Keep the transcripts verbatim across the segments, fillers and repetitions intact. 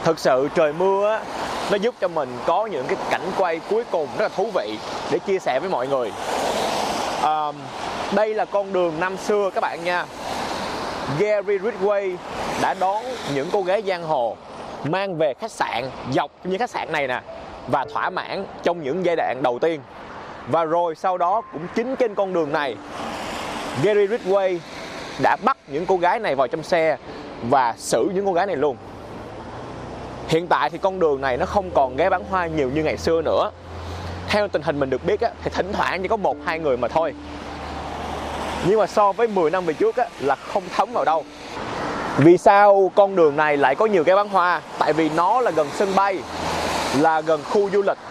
Thực sự trời mưa á, nó giúp cho mình có những cái cảnh quay cuối cùng rất là thú vị để chia sẻ với mọi người. à, Đây là con đường năm xưa các bạn nha. Gary Ridgway đã đón những cô gái giang hồ, mang về khách sạn dọc những khách sạn này nè, và thỏa mãn trong những giai đoạn đầu tiên. Và rồi sau đó cũng chính trên con đường này, Gary Ridgway đã bắt những cô gái này vào trong xe và xử những cô gái này luôn. Hiện tại thì con đường này nó không còn gái bán hoa nhiều như ngày xưa nữa. Theo tình hình mình được biết á, thì thỉnh thoảng chỉ có một hai người mà thôi. Nhưng mà so với mười năm về trước á, là không thấm vào đâu. Vì sao con đường này lại có nhiều gái bán hoa? Tại vì nó là gần sân bay, là gần khu du lịch.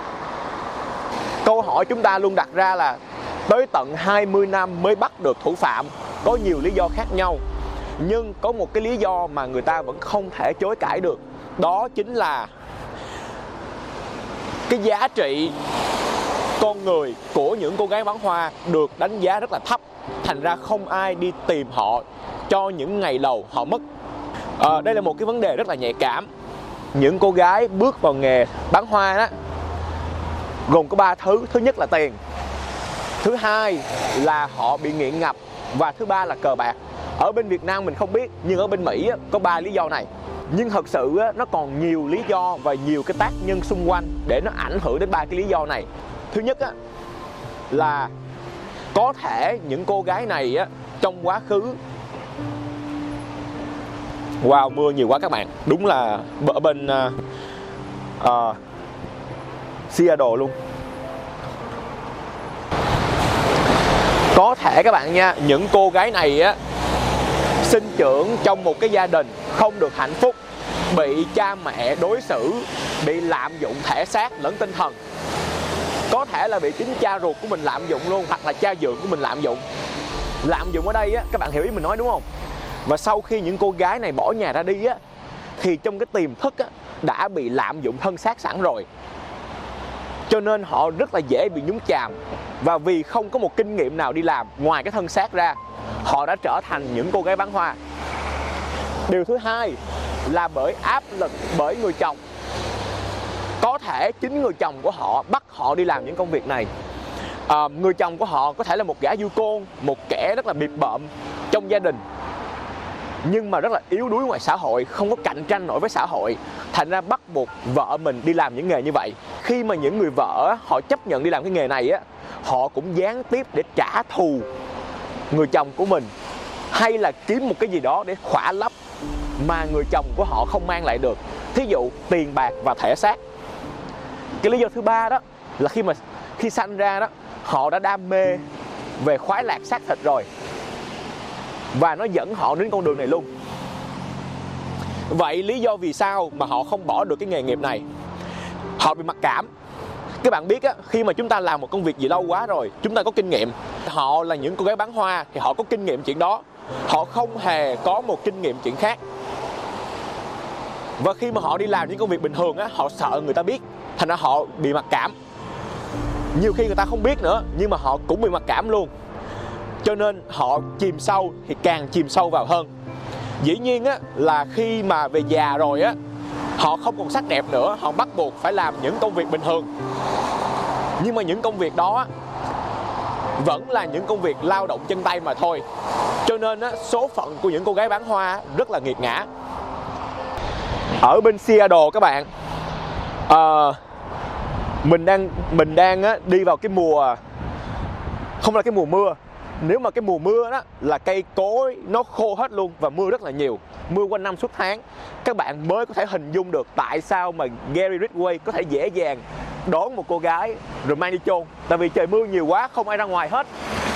Câu hỏi chúng ta luôn đặt ra là tới tận hai mươi năm mới bắt được thủ phạm. Có nhiều lý do khác nhau, nhưng có một cái lý do mà người ta vẫn không thể chối cãi được. Đó chính là cái giá trị con người của những cô gái bán hoa được đánh giá rất là thấp. Thành ra không ai đi tìm họ cho những ngày đầu họ mất. à, Đây là một cái vấn đề rất là nhạy cảm. Những cô gái bước vào nghề bán hoa đó gồm có ba thứ. Thứ nhất là tiền, thứ hai là họ bị nghiện ngập, và thứ ba là cờ bạc. Ở bên Việt Nam mình không biết, nhưng ở bên Mỹ có ba lý do này. Nhưng thật sự nó còn nhiều lý do và nhiều cái tác nhân xung quanh để nó ảnh hưởng đến ba cái lý do này. Thứ nhất là có thể những cô gái này trong quá khứ... Wow, mưa nhiều quá các bạn. Đúng là ở bên uh, uh, Seattle luôn. Có thể các bạn nha, những cô gái này á sinh trưởng trong một cái gia đình không được hạnh phúc, bị cha mẹ đối xử, bị lạm dụng thể xác lẫn tinh thần. Có thể là bị chính cha ruột của mình lạm dụng luôn, hoặc là cha dượng của mình lạm dụng. Lạm dụng ở đây á, các bạn hiểu ý mình nói đúng không? Và sau khi những cô gái này bỏ nhà ra đi á, thì trong cái tiềm thức á, đã bị lạm dụng thân xác sẵn rồi. Cho nên họ rất là dễ bị nhúng chàm. Và vì không có một kinh nghiệm nào đi làm ngoài cái thân xác ra, họ đã trở thành những cô gái bán hoa. Điều thứ hai là bởi áp lực bởi người chồng. Có thể chính người chồng của họ bắt họ đi làm những công việc này. à, Người chồng của họ có thể là một gã du côn, một kẻ rất là bịp bợm trong gia đình, nhưng mà rất là yếu đuối ngoài xã hội, không có cạnh tranh nổi với xã hội. Thành ra bắt buộc vợ mình đi làm những nghề như vậy. Khi mà những người vợ họ chấp nhận đi làm cái nghề này á, họ cũng gián tiếp để trả thù người chồng của mình, hay là kiếm một cái gì đó để khỏa lấp mà người chồng của họ không mang lại được. Thí dụ tiền bạc và thể xác. Cái lý do thứ ba đó là khi mà khi sanh ra đó, họ đã đam mê về khoái lạc xác thịt rồi, và nó dẫn họ đến con đường này luôn. Vậy lý do vì sao mà họ không bỏ được cái nghề nghiệp này? Họ bị mặc cảm. Các bạn biết á, khi mà chúng ta làm một công việc gì lâu quá rồi, chúng ta có kinh nghiệm. Họ là những cô gái bán hoa thì họ có kinh nghiệm chuyện đó, họ không hề có một kinh nghiệm chuyện khác. Và khi mà họ đi làm những công việc bình thường á, họ sợ người ta biết, thành ra họ bị mặc cảm. Nhiều khi người ta không biết nữa, nhưng mà họ cũng bị mặc cảm luôn. Cho nên họ chìm sâu thì càng chìm sâu vào hơn. Dĩ nhiên á, là khi mà về già rồi á, họ không còn sắc đẹp nữa, họ bắt buộc phải làm những công việc bình thường. Nhưng mà những công việc đó vẫn là những công việc lao động chân tay mà thôi. Cho nên á, số phận của những cô gái bán hoa rất là nghiệt ngã. Ở bên Seattle các bạn, à, mình đang mình đang á, đi vào cái mùa, không là cái mùa mưa. Nếu mà cái mùa mưa đó là cây cối nó khô hết luôn, và mưa rất là nhiều, mưa quanh năm suốt tháng. Các bạn mới có thể hình dung được tại sao mà Gary Ridgway có thể dễ dàng đón một cô gái rồi mang đi chôn. Tại vì trời mưa nhiều quá, không ai ra ngoài hết.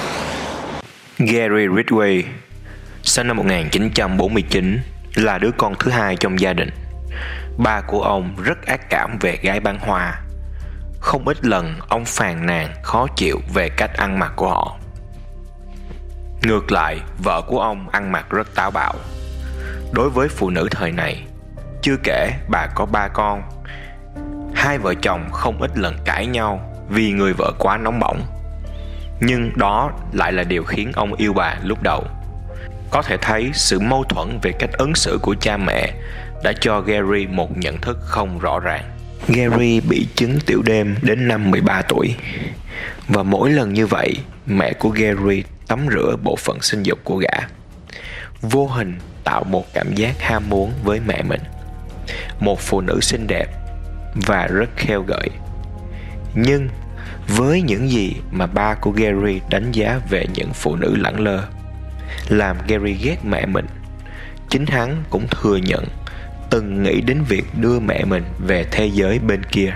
Gary Ridgway sinh năm một nghìn chín trăm bốn mươi chín, là đứa con thứ hai trong gia đình. Ba của ông rất ác cảm về gái bán hoa. Không ít lần ông phàn nàn khó chịu về cách ăn mặc của họ. Ngược lại, vợ của ông ăn mặc rất táo bạo. Đối với phụ nữ thời này, chưa kể bà có ba con, hai vợ chồng không ít lần cãi nhau vì người vợ quá nóng bỏng. Nhưng đó lại là điều khiến ông yêu bà lúc đầu. Có thể thấy sự mâu thuẫn về cách ứng xử của cha mẹ đã cho Gary một nhận thức không rõ ràng. Gary bị chứng tiểu đêm đến năm mười ba tuổi. Và mỗi lần như vậy, mẹ của Gary tắm rửa bộ phận sinh dục của gã, vô hình tạo một cảm giác ham muốn với mẹ mình, một phụ nữ xinh đẹp và rất khêu gợi. Nhưng với những gì mà ba của Gary đánh giá về những phụ nữ lẳng lơ làm Gary ghét mẹ mình, chính hắn cũng thừa nhận từng nghĩ đến việc đưa mẹ mình về thế giới bên kia.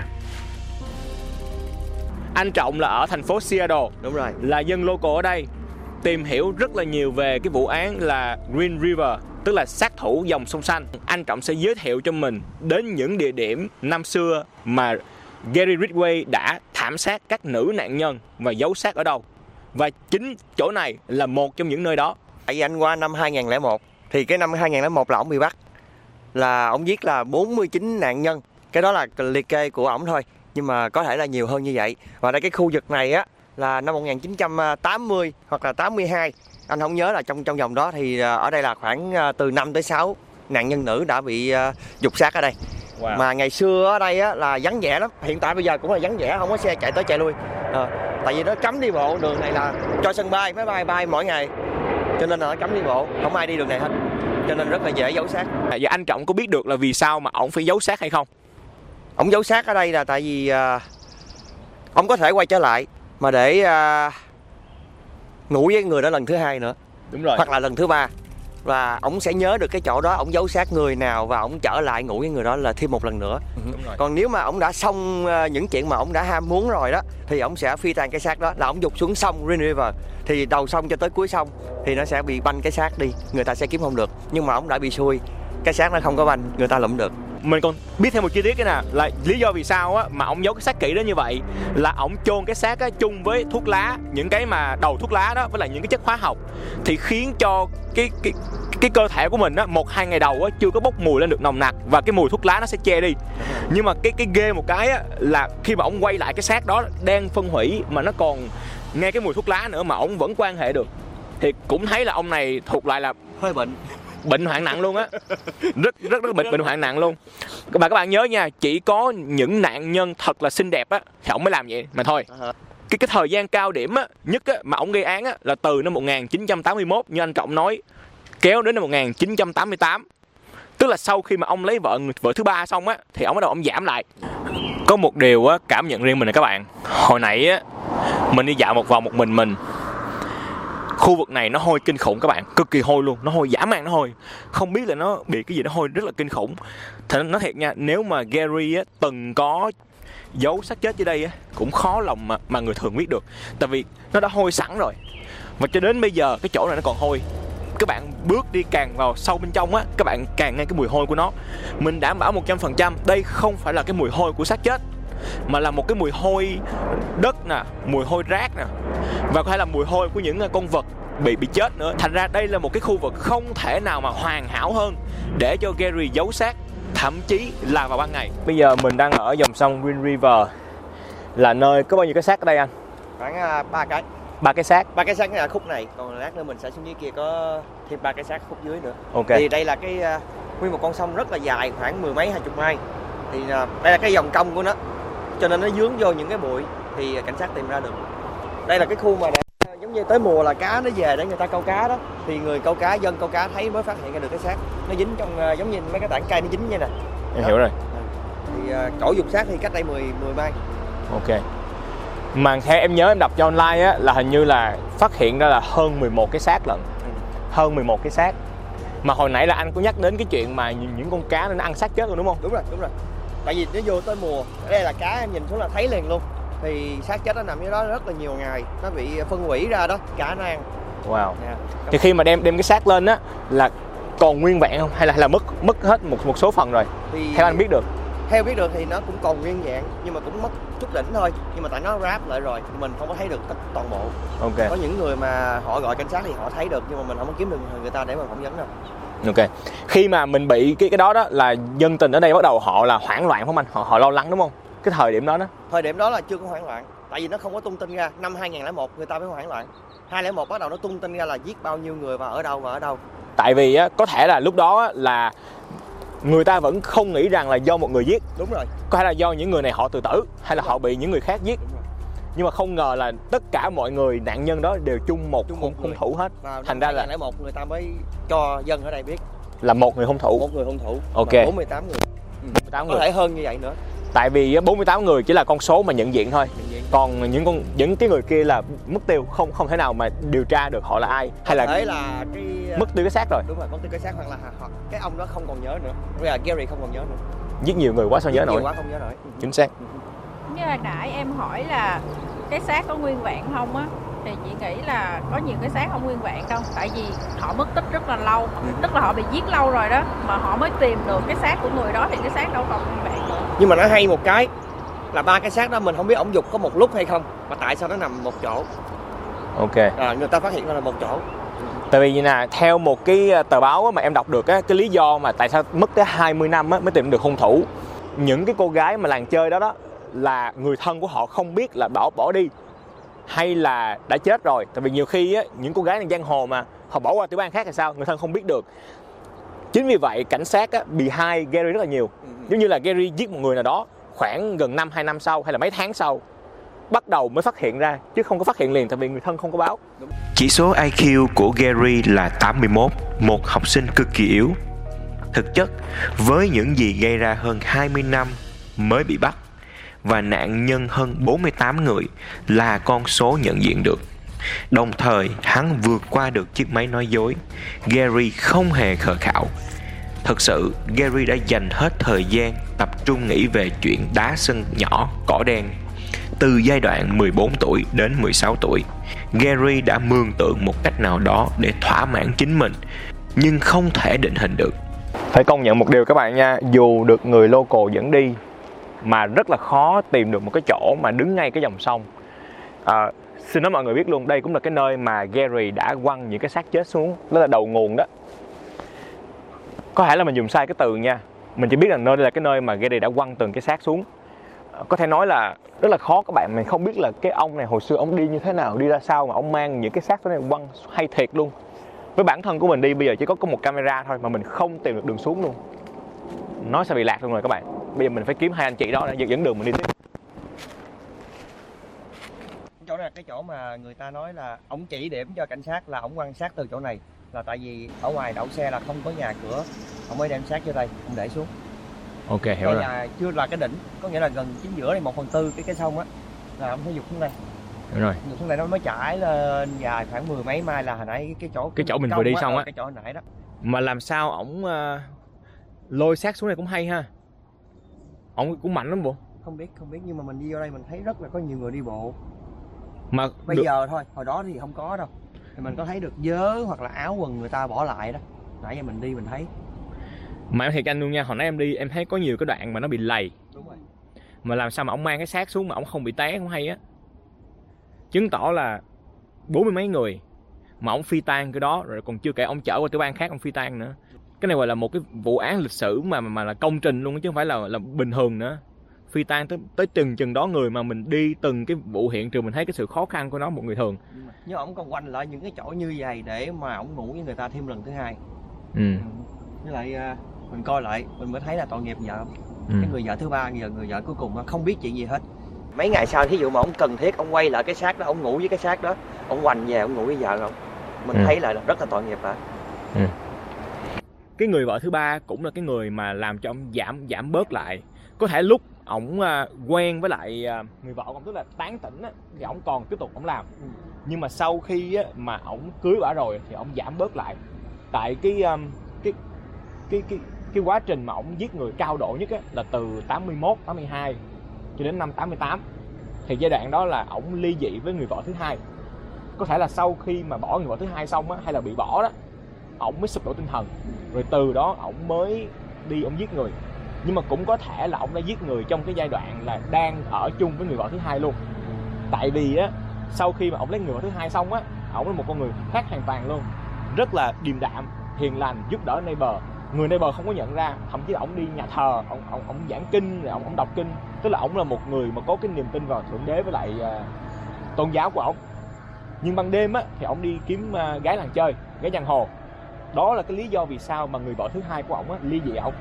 Anh Trọng là ở thành phố Seattle. Đúng rồi. Là dân local ở đây, tìm hiểu rất là nhiều về cái vụ án là Green River, tức là sát thủ dòng sông xanh. Anh Trọng sẽ giới thiệu cho mình đến những địa điểm năm xưa mà Gary Ridgway đã thảm sát các nữ nạn nhân và giấu xác ở đâu. Và chính chỗ này là một trong những nơi đó. Tại vì anh qua năm hai không không một, thì cái năm hai không không một là ổng bị bắt, là ổng giết là bốn mươi chín nạn nhân. Cái đó là liệt kê của ổng thôi, nhưng mà có thể là nhiều hơn như vậy. Và đây cái khu vực này á là năm một nghìn chín trăm tám mươi hoặc là tám mươi hai, anh không nhớ là trong trong vòng đó, thì ở đây là khoảng từ năm tới sáu nạn nhân nữ đã bị dục xác ở đây. Wow. Mà ngày xưa ở đây á là vắng vẻ lắm, hiện tại bây giờ cũng là vắng vẻ, không có xe chạy tới chạy lui. À, tại vì nó cấm đi bộ, đường này là cho sân bay, máy bay bay mỗi ngày, cho nên là nó cấm đi bộ, không ai đi đường này hết, cho nên rất là dễ giấu xác. À, và anh Trọng có biết được là vì sao mà ổng phải giấu xác hay không? Ổng giấu xác ở đây là tại vì uh, ổng có thể quay trở lại mà để uh, ngủ với người đó lần thứ hai nữa. Đúng rồi. Hoặc là lần thứ ba, và ổng sẽ nhớ được cái chỗ đó, ổng giấu xác người nào và ổng trở lại ngủ với người đó là thêm một lần nữa. Đúng rồi. Còn nếu mà ổng đã xong uh, những chuyện mà ổng đã ham muốn rồi đó, thì ổng sẽ phi tang cái xác đó, là ổng dục xuống sông Green River, thì đầu sông cho tới cuối sông thì nó sẽ bị banh cái xác đi, người ta sẽ kiếm không được. Nhưng mà ổng đã bị xui, cái xác nó không có banh, người ta lụm được. Mình còn biết thêm một chi tiết cái nè, là lý do vì sao á mà ổng giấu cái xác kỹ đến như vậy là ổng chôn cái xác á chung với thuốc lá, những cái mà đầu thuốc lá đó với lại những cái chất hóa học, thì khiến cho cái cái cái cơ thể của mình á một hai ngày đầu á chưa có bốc mùi lên được nồng nặc và cái mùi thuốc lá nó sẽ che đi. Nhưng mà cái cái ghê một cái á là khi mà ổng quay lại cái xác đó đang phân hủy mà nó còn nghe cái mùi thuốc lá nữa mà ổng vẫn quan hệ được, thì cũng thấy là ông này thuộc lại là hơi bệnh bệnh hoạn nặng luôn á. rất rất rất bệnh bệnh hoạn nặng luôn. Các bạn các bạn nhớ nha, chỉ có những nạn nhân thật là xinh đẹp á thì ổng mới làm vậy mà thôi. Cái cái thời gian cao điểm á nhất á mà ổng gây án á là từ năm một nghìn chín trăm tám mươi mốt như anh Trọng nói, kéo đến năm một nghìn chín trăm tám mươi tám. Tức là sau khi mà ông lấy vợ vợ thứ ba xong á thì ông bắt đầu ông giảm lại. Có một điều á cảm nhận riêng mình này các bạn. Hồi nãy á mình đi dạo một vòng một mình mình. Khu vực này nó hôi kinh khủng các bạn, cực kỳ hôi luôn, nó hôi dã man, nó hôi. Không biết là nó bị cái gì nó hôi rất là kinh khủng. Thật nói thiệt nha, nếu mà Gary á từng có giấu xác chết dưới đây á cũng khó lòng mà, mà người thường biết được. Tại vì nó đã hôi sẵn rồi. Và cho đến bây giờ cái chỗ này nó còn hôi. Các bạn bước đi càng vào sâu bên trong á, các bạn càng nghe cái mùi hôi của nó. Mình đảm bảo một trăm phần trăm đây không phải là cái mùi hôi của xác chết, mà là một cái mùi hôi đất nè, mùi hôi rác nè, và có thể là mùi hôi của những con vật bị bị chết nữa. Thành ra đây là một cái khu vực không thể nào mà hoàn hảo hơn để cho Gary giấu xác, thậm chí là vào ban ngày. Bây giờ mình đang ở dòng sông Green River, là nơi có bao nhiêu cái xác ở đây anh? Khoảng ba cái. Ba cái xác. Ba cái xác là khúc này, còn lát nữa mình sẽ xuống dưới kia có thêm ba cái xác khúc dưới nữa. Ok. Thì đây là cái uh, nguyên một con sông rất là dài, khoảng mười mấy hai chục mai. Thì uh, đây là cái dòng cong của nó, cho nên nó dướng vô những cái bụi thì cảnh sát tìm ra được. Đây là cái khu mà để, giống như tới mùa là cá nó về để người ta câu cá đó, thì người câu cá, dân câu cá thấy mới phát hiện ra được cái xác nó dính trong uh, giống như mấy cái tảng cây nó dính như này. Em hiểu rồi. Thì uh, chỗ dục xác thì cách đây mười mai. Ok. Mà theo em nhớ em đọc cho online á là hình như là phát hiện ra là hơn mười một cái xác lận. Ừ. Hơn mười một cái xác. Mà hồi nãy là anh có nhắc đến cái chuyện mà những con cá nó ăn xác chết rồi đúng không? Đúng rồi, đúng rồi. Tại vì nó vô tới mùa, ở đây là cá em nhìn xuống là thấy liền luôn. Thì xác chết nó nằm dưới đó rất là nhiều ngày, nó bị phân hủy ra đó, cá nó ăn. Wow. Yeah. Thì khi mà đem đem cái xác lên á là còn nguyên vẹn không hay là là mất mất hết một một số phần rồi? Thì theo anh biết được. Theo biết được thì nó cũng còn nguyên vẹn nhưng mà cũng mất chút đỉnh thôi, nhưng mà tại nó ráp lại rồi thì mình không có thấy được tất toàn bộ. Ok. Có những người mà họ gọi cảnh sát thì họ thấy được, nhưng mà mình không có kiếm được người ta để mà phỏng vấn đâu. Ok. Khi mà mình bị cái cái đó đó là dân tình ở đây bắt đầu họ là hoảng loạn không anh? Họ họ lo lắng đúng không? Cái thời điểm đó đó. Thời điểm đó là chưa có hoảng loạn, tại vì nó không có tung tin ra. Năm hai không không một người ta mới hoảng loạn. hai không không một bắt đầu nó tung tin ra là giết bao nhiêu người và ở đâu và ở đâu. Tại vì á có thể là lúc đó là người ta vẫn không nghĩ rằng là do một người giết. Đúng rồi. Có thể là do những người này họ tự tử hay là họ bị những người khác giết. Nhưng mà không ngờ là tất cả mọi người nạn nhân đó đều chung một chung một hung thủ hết. Và thành ra là hai không không một người ta mới cho dân ở đây biết là một người hung thủ. Một người hung thủ. Ok. bốn mươi tám người. bốn mươi tám Có người. thể hơn như vậy nữa. Tại vì bốn mươi tám người chỉ là con số mà nhận diện thôi. Nhận diện. Còn những con những cái người kia là mất tiêu, không không thể nào mà điều tra được họ là ai. Có hay là thể là cái mất tiêu cái xác rồi. Đúng rồi, mất tiêu cái xác, hoặc là hoặc cái ông đó không còn nhớ nữa. Bây giờ Gary không còn nhớ nữa. Giết nhiều người quá sao nhớ nổi. Nhiều quá không nhớ nổi. Chính xác. Như hồi nãy em hỏi là cái xác có nguyên vẹn không á, thì chị nghĩ là có nhiều cái xác không nguyên vẹn đâu, tại vì họ mất tích rất là lâu, tức là họ bị giết lâu rồi đó mà họ mới tìm được cái xác của người đó, thì cái xác đâu còn nguyên vẹn nữa. Nhưng mà nó hay một cái là ba cái xác đó mình không biết ổng dục có một lúc hay không, mà tại sao nó nằm một chỗ. Ok. À, người ta phát hiện ra là một chỗ. Tại vì như nè, theo một cái tờ báo mà em đọc được á, cái lý do mà tại sao mất tới hai mươi năm á mới tìm được hung thủ. Những cái cô gái mà làng chơi đó đó là người thân của họ không biết là bỏ bỏ đi hay là đã chết rồi. Tại vì nhiều khi á, những cô gái này giang hồ mà họ bỏ qua tiểu bang khác hay sao, người thân không biết được. Chính vì vậy cảnh sát á, bị hai Gary rất là nhiều. Giống như là Gary giết một người nào đó khoảng gần năm, hai năm sau hay là mấy tháng sau bắt đầu mới phát hiện ra, chứ không có phát hiện liền tại vì người thân không có báo. Chỉ số I Q của Gary là tám mươi mốt, một học sinh cực kỳ yếu. Thực chất, với những gì gây ra hơn hai mươi năm mới bị bắt và nạn nhân hơn bốn mươi tám người là con số nhận diện được. Đồng thời, hắn vượt qua được chiếc máy nói dối. Gary không hề khờ khạo. Thật sự, Gary đã dành hết thời gian tập trung nghĩ về chuyện đá sân nhỏ, cỏ đen. Từ giai đoạn mười bốn tuổi đến mười sáu tuổi, Gary đã mường tượng một cách nào đó để thỏa mãn chính mình, nhưng không thể định hình được. Phải công nhận một điều các bạn nha, dù được người local dẫn đi mà rất là khó tìm được một cái chỗ mà đứng ngay cái dòng sông. À, xin nói mọi người biết luôn, đây cũng là cái nơi mà Gary đã quăng những cái xác chết xuống, đó là đầu nguồn đó. Có thể là mình dùng sai cái từ nha, mình chỉ biết là nơi đây là cái nơi mà Gary đã quăng từng cái xác xuống. Có thể nói là rất là khó các bạn, mình không biết là cái ông này hồi xưa ông đi như thế nào, đi ra sao mà ông mang những cái xác đó này quăng, hay thiệt luôn. Với bản thân của mình đi bây giờ chỉ có có một camera thôi mà mình không tìm được đường xuống luôn, nó sẽ bị lạc luôn rồi các bạn. Bây giờ mình phải kiếm hai anh chị đó để dẫn đường mình đi tiếp. Chỗ này là cái chỗ mà người ta nói là ổng chỉ điểm cho cảnh sát là ổng quan sát từ chỗ này, là tại vì ở ngoài đậu xe là không có nhà cửa, ổng mới đem xác vô đây, ổng để xuống. Ok, hiểu cái rồi. nhà chưa là cái đỉnh, có nghĩa là gần chính giữa này, một phần tư cái cái sông á là ổng phải dục xuống đây. Hiểu rồi. Dục xuống đây nó mới chảy lên dài khoảng mười mấy mai, là hồi nãy cái chỗ cái chỗ mình vừa đi á, xong á, cái chỗ hồi nãy đó. Mà làm sao ổng uh, lôi xác xuống này cũng hay ha. Ổng cũng mạnh lắm bộ. Không biết, không biết nhưng mà mình đi vô đây mình thấy rất là có nhiều người đi bộ. Mà bây được... giờ thôi, hồi đó thì không có đâu. Thì mình có thấy được vớ hoặc là áo quần người ta bỏ lại đó. Nãy giờ mình đi mình thấy. Mà em thiệt anh luôn nha, hồi nãy em đi em thấy có nhiều cái đoạn mà nó bị lầy. Đúng rồi. Mà làm sao mà ổng mang cái xác xuống mà ổng không bị té không hay á. Chứng tỏ là bốn mươi mấy người mà ổng phi tan cái đó, rồi còn chưa kể ổng chở qua tiểu bang khác ổng phi tan nữa. Cái này gọi là một cái vụ án lịch sử mà mà, mà là công trình luôn chứ không phải là là bình thường nữa. Phi tan tới tới từng chừng đó người mà mình đi từng cái vụ hiện trường mình thấy cái sự khó khăn của nó một người thường. Nhưng ổng còn quanh lại những cái chỗ như vậy để mà ổng ngủ với người ta thêm lần thứ hai. Ừ. Với lại mình coi lại mình mới thấy là tội nghiệp vợ. Ừ. Cái người vợ thứ ba giờ người vợ cuối cùng không biết chuyện gì hết. Mấy ngày sau thí dụ mà ổng cần thiết ổng quay lại cái xác đó, ổng ngủ với cái xác đó, ổng hoành về ổng ngủ với vợ không, mình ừ. thấy lại là rất là tội nghiệp ạ. Ừ. Cái người vợ thứ ba cũng là cái người mà làm cho ông giảm giảm bớt lại. Có thể lúc ổng uh, quen với lại uh, người vợ ông, tức là tán tỉnh á, thì ổng còn tiếp tục ổng làm. Ừ. Nhưng mà sau khi á, mà ổng cưới bả rồi thì ổng giảm bớt lại. Tại cái um, cái cái cái cái quá trình mà ổng giết người cao độ nhất á, là từ tám mươi mốt, tám mươi hai cho đến năm tám mươi tám. Thì giai đoạn đó là ổng ly dị với người vợ thứ hai. Có thể là sau khi mà bỏ người vợ thứ hai xong á, hay là bị bỏ đó, ổng mới sụp đổ tinh thần. Rồi từ đó ổng mới đi ổng giết người. Nhưng mà cũng có thể là ổng đã giết người trong cái giai đoạn là đang ở chung với người vợ thứ hai luôn. Tại vì á, sau khi mà ổng lấy người vợ thứ hai xong á, ổng là một con người khác hoàn toàn luôn. Rất là điềm đạm, hiền lành, giúp đỡ neighbor. Người neighbor không có nhận ra, thậm chí là ổng đi nhà thờ, ổng ổng ổng giảng kinh, rồi ổng ổng đọc kinh. Tức là ổng là một người mà có cái niềm tin vào thượng đế với lại uh, tôn giáo của ổng. Nhưng ban đêm á thì ổng đi kiếm uh, gái làng chơi, gái giang hồ. Đó là cái lý do vì sao mà người vợ thứ hai của ổng á ly dị ổng.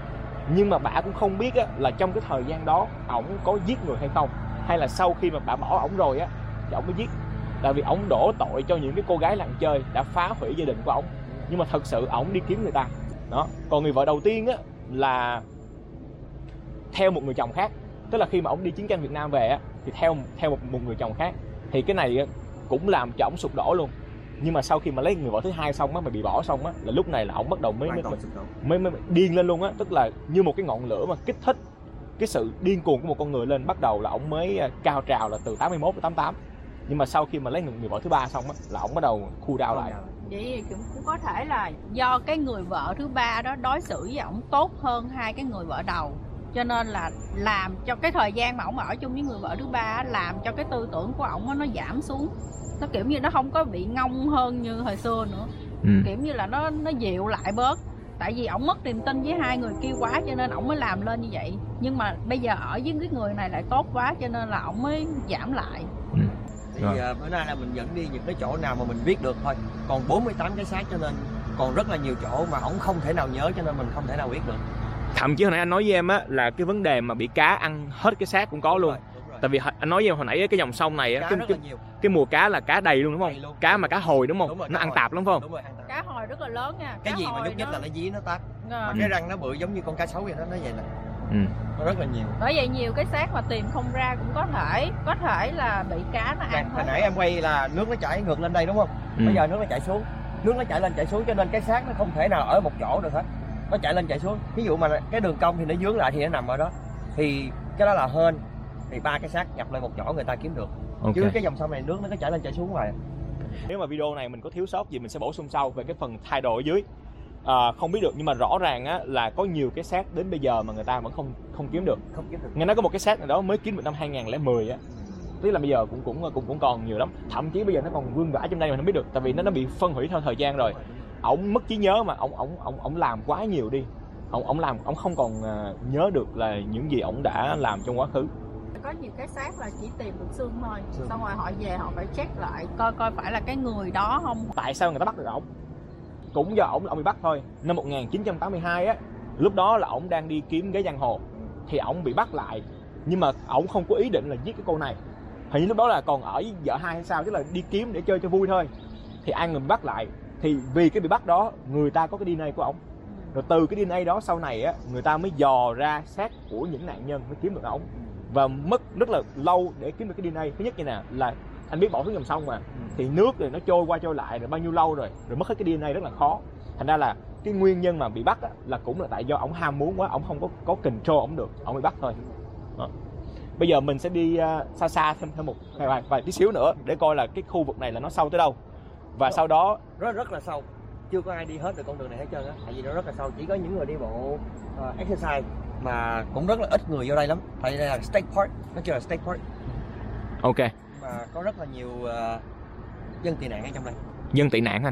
Nhưng mà bả cũng không biết á, là trong cái thời gian đó ổng có giết người hay không, hay là sau khi mà bả bỏ ổng rồi á thì ổng mới giết. Tại vì ổng đổ tội cho những cái cô gái làng chơi đã phá hủy gia đình của ổng, nhưng mà thật sự ổng đi kiếm người ta đó. Còn người vợ đầu tiên á là theo một người chồng khác, tức là khi mà ổng đi chiến tranh Việt Nam về á thì theo theo một, một người chồng khác. Thì cái này cũng làm cho ổng sụp đổ luôn. Nhưng mà sau khi mà lấy người vợ thứ hai xong á, mà bị bỏ xong á, là lúc này là ổng bắt đầu mới mới, mới mới điên lên luôn á. Tức là như một cái ngọn lửa mà kích thích cái sự điên cuồng của một con người lên. Bắt đầu là ổng mới cao trào là từ tám mươi mốt đến tám mươi tám. Nhưng mà sau khi mà lấy người, người vợ thứ ba xong á, là ổng bắt đầu cool down lại. Vậy cũng có thể là do cái người vợ thứ ba đó đối xử với ổng tốt hơn hai cái người vợ đầu, cho nên là làm cho cái thời gian mà ổng ở chung với người vợ thứ ba làm cho cái tư tưởng của ổng nó giảm xuống. Nó kiểu như nó không có bị ngông hơn như hồi xưa nữa. ừ. Kiểu như là nó nó dịu lại bớt. Tại vì ổng mất niềm tin với hai người kia quá cho nên ổng mới làm lên như vậy. Nhưng mà bây giờ ở với cái người này lại tốt quá cho nên là ổng mới giảm lại. ừ. Thì uh, bữa nay là mình dẫn đi những cái chỗ nào mà mình biết được thôi. Còn bốn mươi tám cái xác cho nên còn rất là nhiều chỗ mà ổng không thể nào nhớ, cho nên mình không thể nào biết được. Thậm chí hồi nãy anh nói với em á là cái vấn đề mà bị cá ăn hết cái xác cũng có luôn. Đúng rồi, đúng rồi. Tại vì anh nói với em hồi nãy cái dòng sông này á, cái, cái, cái mùa cá là cá đầy luôn đúng không? Luôn. Cá mà cá hồi đúng không? Đúng rồi, nó ăn hồi. Tạp lắm phải không? Đúng rồi, ăn tạp. Cá hồi rất là lớn nha. Cái cá gì mà nhúc nhích nó... là nó dí nó tắt. Mà ừ. cái răng nó bự giống như con cá sấu vậy đó, nó vậy nè. Ừ. Nó rất là nhiều. Bởi vậy nhiều cái xác mà tìm không ra cũng có thể có thể là bị cá nó ăn. Hồi nãy em quay là nước nó chảy ngược lên đây đúng không? Ừ. Bây giờ nước nó chảy xuống, nước nó chảy lên chảy xuống cho nên cái xác nó không thể nào ở một chỗ được hết. Nó chạy lên chạy xuống. Ví dụ mà cái đường cong thì nó dướng lại thì nó nằm ở đó. Thì cái đó là hên. Thì ba cái xác nhập lên một chỗ người ta kiếm được. Okay. Chứ cái dòng sông này nước nó có chảy lên chảy xuống hoài. Nếu mà video này mình có thiếu sót gì mình sẽ bổ sung sau về cái phần thay đổi ở dưới. À, không biết được, nhưng mà rõ ràng á là có nhiều cái xác đến bây giờ mà người ta vẫn không không kiếm được. Không kiếm được. Nghe nói có một cái xác nào đó mới kiếm được năm hai nghìn lẻ mười á. Tức là bây giờ cũng cũng cũng cũng còn nhiều lắm. Thậm chí bây giờ nó còn vương vãi trong đây mà không biết được, tại vì nó nó bị phân hủy theo thời gian rồi. Ổng mất trí nhớ mà ổng ổng ổng ổng làm quá nhiều đi. Ổng ổng làm ổng không còn uh, nhớ được là những gì ổng đã làm trong quá khứ. Có nhiều cái xác là chỉ tìm được xương thôi, xong rồi họ về họ phải check lại coi coi phải là cái người đó không. Tại sao người ta bắt được ổng? Cũng do ổng ổng bị bắt thôi. Năm một nghìn chín trăm tám mươi hai á, lúc đó là ổng đang đi kiếm gái giang hồ thì ổng bị bắt lại, nhưng mà ổng không có ý định là giết cái cô này. Hình như lúc đó là còn ở với vợ hai hay sao, tức là đi kiếm để chơi cho vui thôi. Thì ai người bị bắt lại, thì vì cái bị bắt đó người ta có cái đê en a của ổng, rồi từ cái đê en a đó sau này á người ta mới dò ra xác của những nạn nhân mới kiếm được ổng. Và mất rất là lâu để kiếm được cái đê en a. Thứ nhất như nè là anh biết bỏ xuống dòng sông mà, thì nước rồi nó trôi qua trôi lại rồi bao nhiêu lâu rồi rồi mất hết cái đê en a rất là khó. Thành ra là cái nguyên nhân mà bị bắt á, là cũng là tại do ổng ham muốn quá, ổng không có có control ổng được, ổng bị bắt thôi đó. Bây giờ mình sẽ đi uh, xa xa thêm thêm một vài, vài tí xíu nữa để coi là cái khu vực này là nó sâu tới đâu. Và sau đó rất rất là sâu, chưa có ai đi hết được con đường này hết trơn á, tại vì nó rất là sâu, chỉ có những người đi bộ uh, exercise mà cũng rất là ít người vô đây lắm, tại đây là state park, nó kêu là state park. Ok. Mà có rất là nhiều uh, dân tị nạn ở trong đây. Dân tị nạn anh?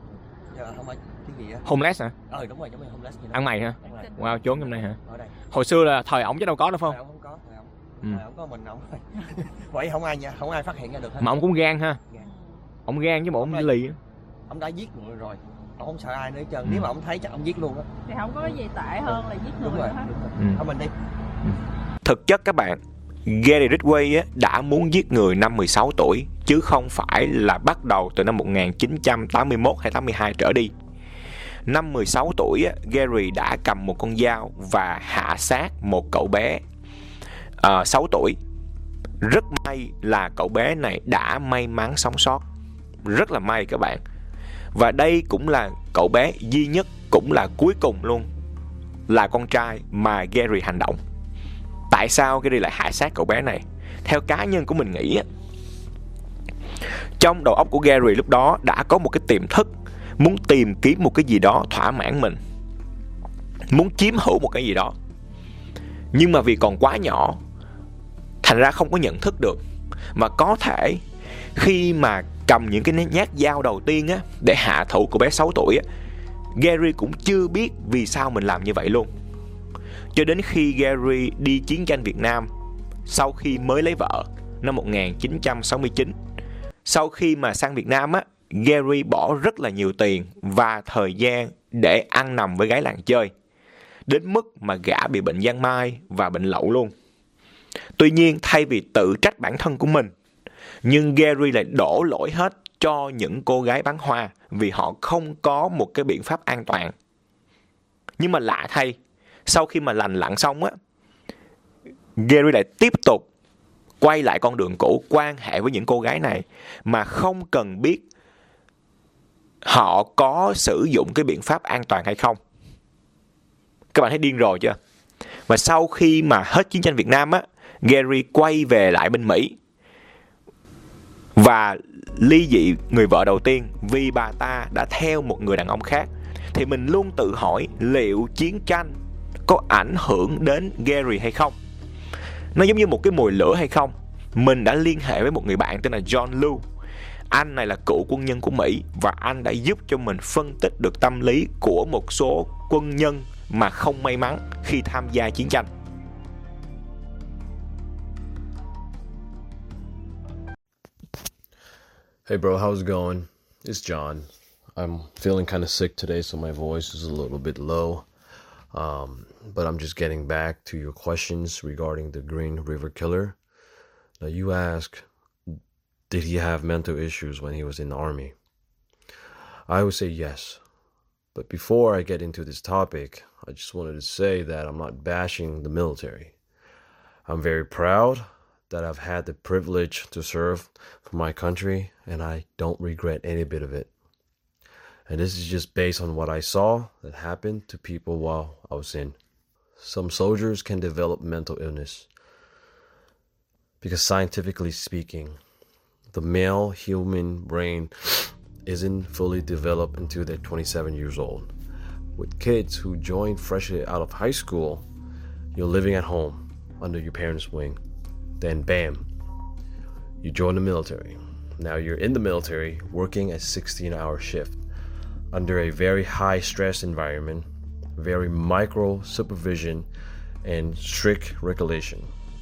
Dạ, không phải cái gì á? Homeless hả? Ờ đúng rồi, giống như homeless vậy đó. Ăn mày hả? Wow, trốn trong đây hả? Ở đây. Hồi xưa là thời ổng chứ đâu có đâu phải không? Thời ổng không có, thời ổng. Ừ. Thời ổng có mình ổng thôi. Vậy không ai nha, không ai phát hiện ra được hết. Mà ổng cũng gan ha. Gan. Ổng gan chứ bộ ổng lì á. Ông đã giết người rồi, ông không sợ ai nữa hết trơn. Ừ. Nếu mà ông thấy chắc ông giết luôn á. Thì không có gì tệ hơn là giết người. Đúng rồi, hết. đúng rồi. Ừ. Thôi mình đi. Ừ. Thực chất các bạn, Gary Ridgway đã muốn giết người năm mười sáu tuổi, chứ không phải là bắt đầu từ năm một nghìn chín trăm tám mươi mốt hay tám mươi hai trở đi. Năm mười sáu tuổi, Gary đã cầm một con dao và hạ sát một cậu bé uh, sáu tuổi. Rất may là cậu bé này đã may mắn sống sót. Rất là may các bạn. Và đây cũng là cậu bé duy nhất, cũng là cuối cùng luôn, là con trai mà Gary hành động. Tại sao Gary lại hạ sát cậu bé này? Theo cá nhân của mình nghĩ, trong đầu óc của Gary lúc đó đã có một cái tiềm thức muốn tìm kiếm một cái gì đó thỏa mãn mình, muốn chiếm hữu một cái gì đó. Nhưng mà vì còn quá nhỏ, thành ra không có nhận thức được. Mà có thể khi mà cầm những cái nhát dao đầu tiên á, để hạ thủ của bé sáu tuổi á, Gary cũng chưa biết vì sao mình làm như vậy luôn. Cho đến khi Gary đi chiến tranh Việt Nam, sau khi mới lấy vợ năm một nghìn chín trăm sáu mươi chín. Sau khi mà sang Việt Nam á, Gary bỏ rất là nhiều tiền và thời gian để ăn nằm với gái làng chơi. đến mức mà gã bị bệnh giang mai và bệnh lậu luôn. Tuy nhiên, thay vì tự trách bản thân của mình, nhưng Gary lại đổ lỗi hết cho những cô gái bán hoa vì họ không có một cái biện pháp an toàn. Nhưng mà lạ thay, sau khi mà lành lặn xong á, Gary lại tiếp tục quay lại con đường cũ, quan hệ với những cô gái này mà không cần biết họ có sử dụng cái biện pháp an toàn hay không. Các bạn thấy điên rồ chưa? Và sau khi mà hết chiến tranh Việt Nam á, Gary quay về lại bên Mỹ và ly dị người vợ đầu tiên vì bà ta đã theo một người đàn ông khác. Thì mình luôn tự hỏi liệu chiến tranh có ảnh hưởng đến Gary hay không? Nó giống như một cái mồi lửa hay không? Mình đã liên hệ với một người bạn tên là John Liu. Anh này là cựu quân nhân của Mỹ và anh đã giúp cho mình phân tích được tâm lý của một số quân nhân mà không may mắn khi tham gia chiến tranh. Hey bro, how's it going? It's John. I'm feeling kind of sick today, so my voice is a little bit low. Um, but I'm just getting back to your questions regarding the Green River Killer. Now you ask, did he have mental issues when he was in the army? I would say yes. But before I get into this topic, I just wanted to say that I'm not bashing the military. I'm very proud that I've had the privilege to serve for my country, and I don't regret any bit of it. And this is just based on what I saw that happened to people while I was in. Some soldiers can develop mental illness because scientifically speaking, the male human brain isn't fully developed until they're twenty-seven years old. With kids who join freshly out of high school, you're living at home under your parents' wing. Then bam, you join the military. Now you're in the military working a sixteen hour shift under a very high stress environment, very micro supervision, and strict regulation.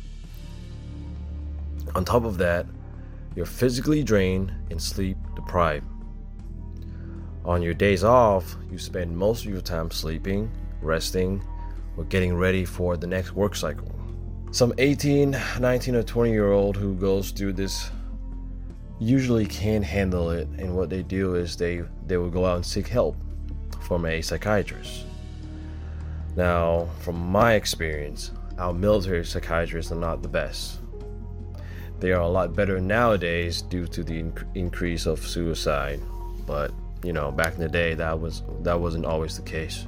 On top of that, you're physically drained and sleep deprived. On your days off, you spend most of your time sleeping, resting, or getting ready for the next work cycle. Some eighteen, nineteen, or twenty year old who goes through this usually can't handle it, and what they do is they, they will go out and seek help from a psychiatrist. Now, from my experience, our military psychiatrists are not the best. They are a lot better nowadays due to the inc- increase of suicide, but you know, back in the day, that was that wasn't always the case.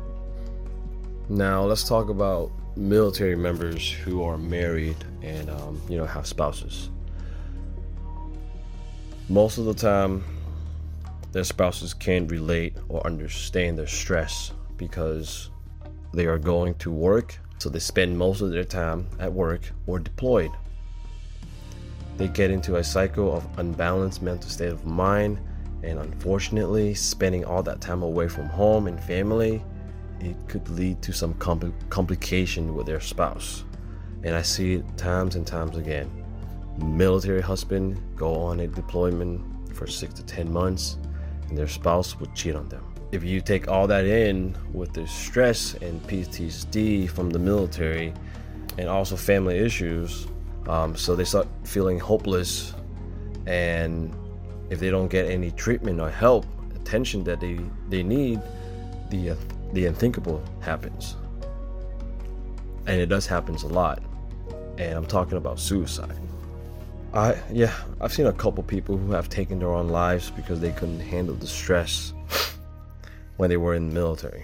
Now, let's talk about military members who are married and um, you know, have spouses. Most of the time, their spouses can't relate or understand their stress because they are going to work, so they spend most of their time at work or deployed. They get into a cycle of unbalanced mental state of mind, and unfortunately, spending all that time away from home and family, it could lead to some compl- complication with their spouse. And I see it times and times again. Military husband go on a deployment for six to ten months, and their spouse would cheat on them. If you take all that in with the stress and P T S D from the military, and also family issues, um, so they start feeling hopeless, and if they don't get any treatment or help, attention that they, they need, the uh, the unthinkable happens. And it does happens a lot. And I'm talking about suicide. I yeah, I've seen a couple people who have taken their own lives because they couldn't handle the stress when they were in the military.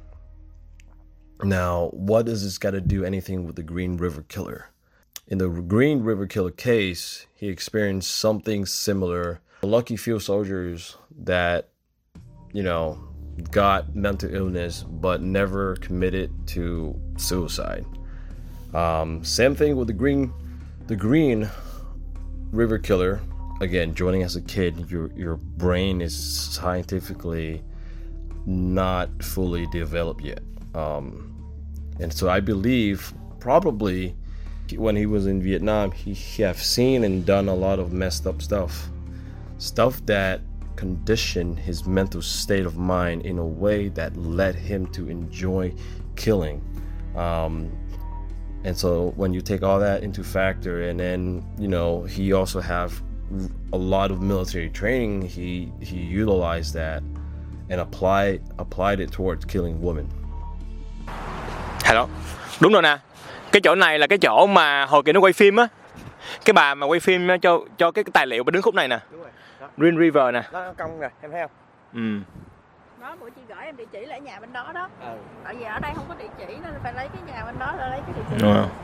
Now, what does this got to do anything with the Green River Killer? In the Green River Killer case, he experienced something similar. Lucky few soldiers that, you know, got mental illness but never committed to suicide. Um, same thing with the Green, the Green River Killer. Again, joining as a kid, your your brain is scientifically not fully developed yet, um, and so I believe probably when he was in Vietnam, he, he have seen and done a lot of messed up stuff. Stuff that conditioned his mental state of mind in a way that led him to enjoy killing. Um, and so when you take all that into factor, and then, you know, he also have a lot of military training, he he utilized that and applied applied it towards killing women. Hello. Đúng rồi nè. Cái chỗ này là cái chỗ mà hồi kia nó quay phim á. Cái bà mà quay phim cho cho cái, cái tài liệu bên đứng khúc này nè. Đúng rồi. Đó. Green River nè. Nó cong nè, em thấy không? Ừ. Đó, bữa chị gửi em địa chỉ là nhà bên đó đó. Ừ. Tại vì ở đây không có địa chỉ nên phải lấy cái nhà bên đó để lấy cái địa chỉ. Đúng rồi.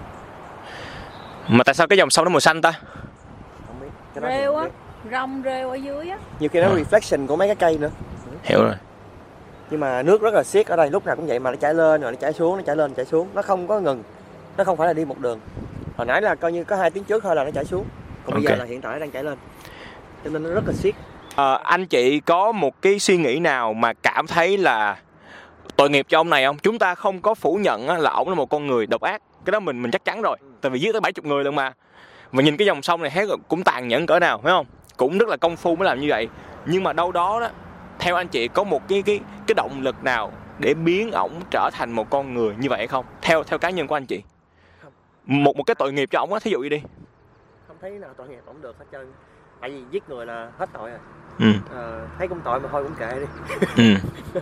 Mà tại sao cái dòng sông nó màu xanh ta? Không biết. Cái đó thì Rêu không á, biết. rong rêu ở dưới á. Nhiều khi nó À. reflection của mấy cái cây nữa. Hiểu rồi. Nhưng mà nước rất là xiết ở đây, lúc nào cũng vậy, mà nó chảy lên rồi nó chảy xuống, nó chảy lên chảy xuống, nó không có ngừng. Nó không phải là đi một đường. Hồi nãy là coi như có hai tiếng trước thôi là nó chảy xuống. Còn bây Ok. giờ là hiện tại nó đang chảy lên. Cho nên nó rất là xiết. Ờ, anh chị có một cái suy nghĩ nào mà cảm thấy là tội nghiệp cho ông này không? Chúng ta không có phủ nhận á, là ổng là một con người độc ác. Cái đó mình mình chắc chắn rồi. Tại vì giết tới bảy mươi người lần mà. Và nhìn cái dòng sông này thấy cũng tàn nhẫn cỡ nào, phải không? Cũng rất là công phu mới làm như vậy. Nhưng mà đâu đó đó, theo anh chị có một cái cái cái động lực nào để biến ổng trở thành một con người như vậy hay không? Theo theo cá nhân của anh chị. Một một cái tội nghiệp cho ổng á, thí dụ như đi. Không thấy nào tội nghiệp ổng được hết trơn. Tại vì giết người là hết tội rồi. Ừ. Ờ, thấy cũng tội mà thôi cũng kệ đi. Ừ.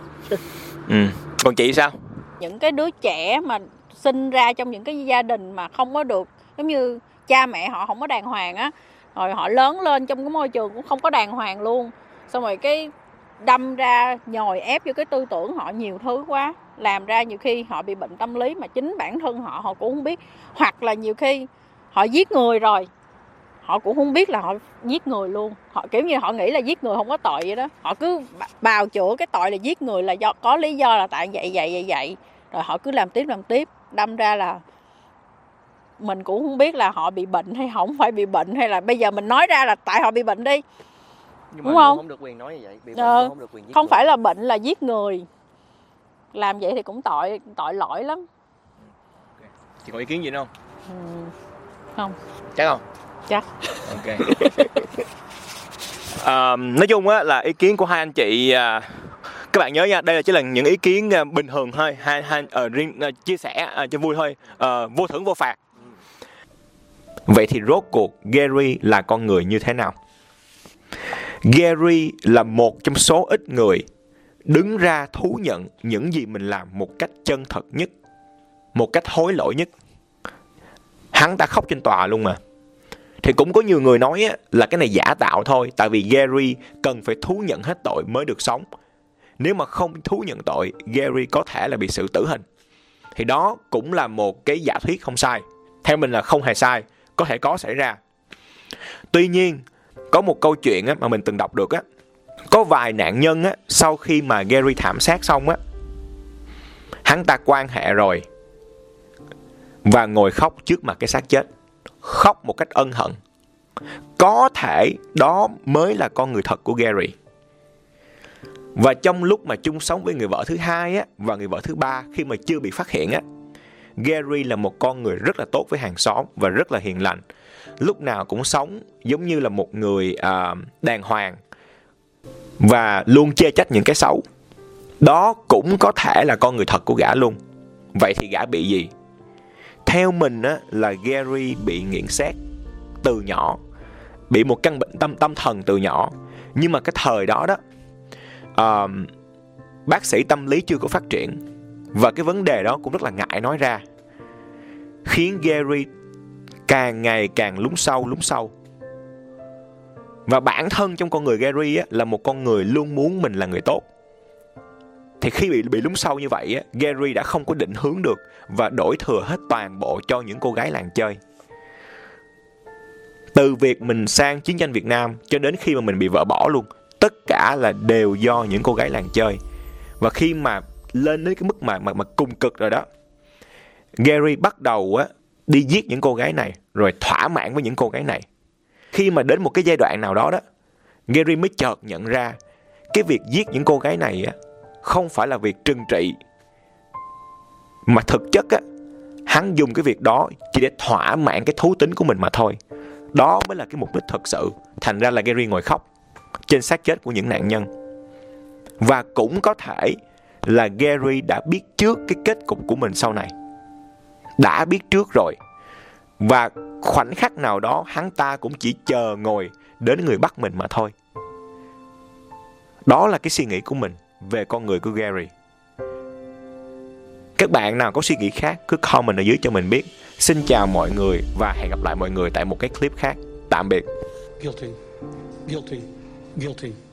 Ừ. Còn chị sao? Những cái đứa trẻ mà sinh ra trong những cái gia đình mà không có được, giống như cha mẹ họ không có đàng hoàng á, rồi họ lớn lên trong cái môi trường cũng không có đàng hoàng luôn, xong rồi cái đâm ra nhồi ép vô cái tư tưởng họ nhiều thứ quá, làm ra nhiều khi họ bị bệnh tâm lý mà chính bản thân họ họ cũng không biết, hoặc là nhiều khi họ giết người rồi họ cũng không biết là họ giết người luôn, họ kiểu như họ nghĩ là giết người không có tội vậy đó, họ cứ bào chữa cái tội là giết người là do có lý do là tại vậy vậy vậy vậy, rồi họ cứ làm tiếp làm tiếp, đâm ra là mình cũng không biết là họ bị bệnh hay không phải bị bệnh, hay là bây giờ mình nói ra là tại họ bị bệnh đi. Nhưng Đúng mà không? không được quyền nói như vậy, bị bệnh Ờ, cũng không được quyền giết Không người. phải là bệnh là giết người, làm vậy thì cũng tội tội lỗi lắm. Chị có ý kiến gì nữa không? Ừ. Không. Chắc không? Chắc. Ok. À, nói chung á là ý kiến của hai anh chị, à, các bạn nhớ nha, đây là chỉ là những ý kiến à, bình thường thôi, hai hai uh, riêng uh, chia sẻ uh, cho vui thôi, uh, vô thưởng vô phạt. Vậy thì rốt cuộc Gary là con người như thế nào? Gary là một trong số ít người đứng ra thú nhận những gì mình làm một cách chân thật nhất, một cách hối lỗi nhất. Hắn ta khóc trên tòa luôn mà. Thì cũng có nhiều người nói á, là cái này giả tạo thôi, tại vì Gary cần phải thú nhận hết tội mới được sống. Nếu mà không thú nhận tội, Gary có thể là bị xử tử hình. Thì đó cũng là một cái giả thuyết không sai. Theo mình là không hề sai, có thể có xảy ra. Tuy nhiên, có một câu chuyện á, mà mình từng đọc được á, có vài nạn nhân á, sau khi mà Gary thảm sát xong á, hắn ta quan hệ rồi và ngồi khóc trước mặt cái xác chết, khóc một cách ân hận. Có thể đó mới là con người thật của Gary. Và trong lúc mà chung sống với người vợ thứ hai á, và người vợ thứ ba khi mà chưa bị phát hiện á, Gary là một con người rất là tốt với hàng xóm và rất là hiền lành. Lúc nào cũng sống giống như là một người à, đàng hoàng và luôn chê trách những cái xấu. Đó cũng có thể là con người thật của gã luôn. Vậy thì gã bị gì? Theo mình á, là Gary bị nghiện sex từ nhỏ, bị một căn bệnh tâm tâm thần từ nhỏ. Nhưng mà cái thời đó đó, uh, bác sĩ tâm lý chưa có phát triển, và cái vấn đề đó cũng rất là ngại nói ra, khiến Gary càng ngày càng lún sâu lún sâu. Và bản thân trong con người Gary á, là một con người luôn muốn mình là người tốt. Thì khi bị bị lún sâu như vậy á, Gary đã không có định hướng được và đổi thừa hết toàn bộ cho những cô gái làng chơi. Từ việc mình sang chiến tranh Việt Nam cho đến khi mà mình bị vợ bỏ luôn, tất cả là đều do những cô gái làng chơi. Và khi mà lên đến cái mức mà mà, mà cùng cực rồi đó, Gary bắt đầu á đi giết những cô gái này, rồi thỏa mãn với những cô gái này. Khi mà đến một cái giai đoạn nào đó đó, Gary mới chợt nhận ra cái việc giết những cô gái này á không phải là việc trừng trị, mà thực chất á, hắn dùng cái việc đó chỉ để thỏa mãn cái thú tính của mình mà thôi. Đó mới là cái mục đích thực sự. Thành ra là Gary ngồi khóc trên xác chết của những nạn nhân. Và cũng có thể là Gary đã biết trước cái kết cục của mình sau này. Đã biết trước rồi. Và khoảnh khắc nào đó hắn ta cũng chỉ chờ ngồi đến người bắt mình mà thôi. Đó là cái suy nghĩ của mình về con người của Gary. Các bạn nào có suy nghĩ khác cứ comment ở dưới cho mình biết. Xin chào mọi người và hẹn gặp lại mọi người tại một cái clip khác. Tạm biệt. Guilty. Guilty. Guilty.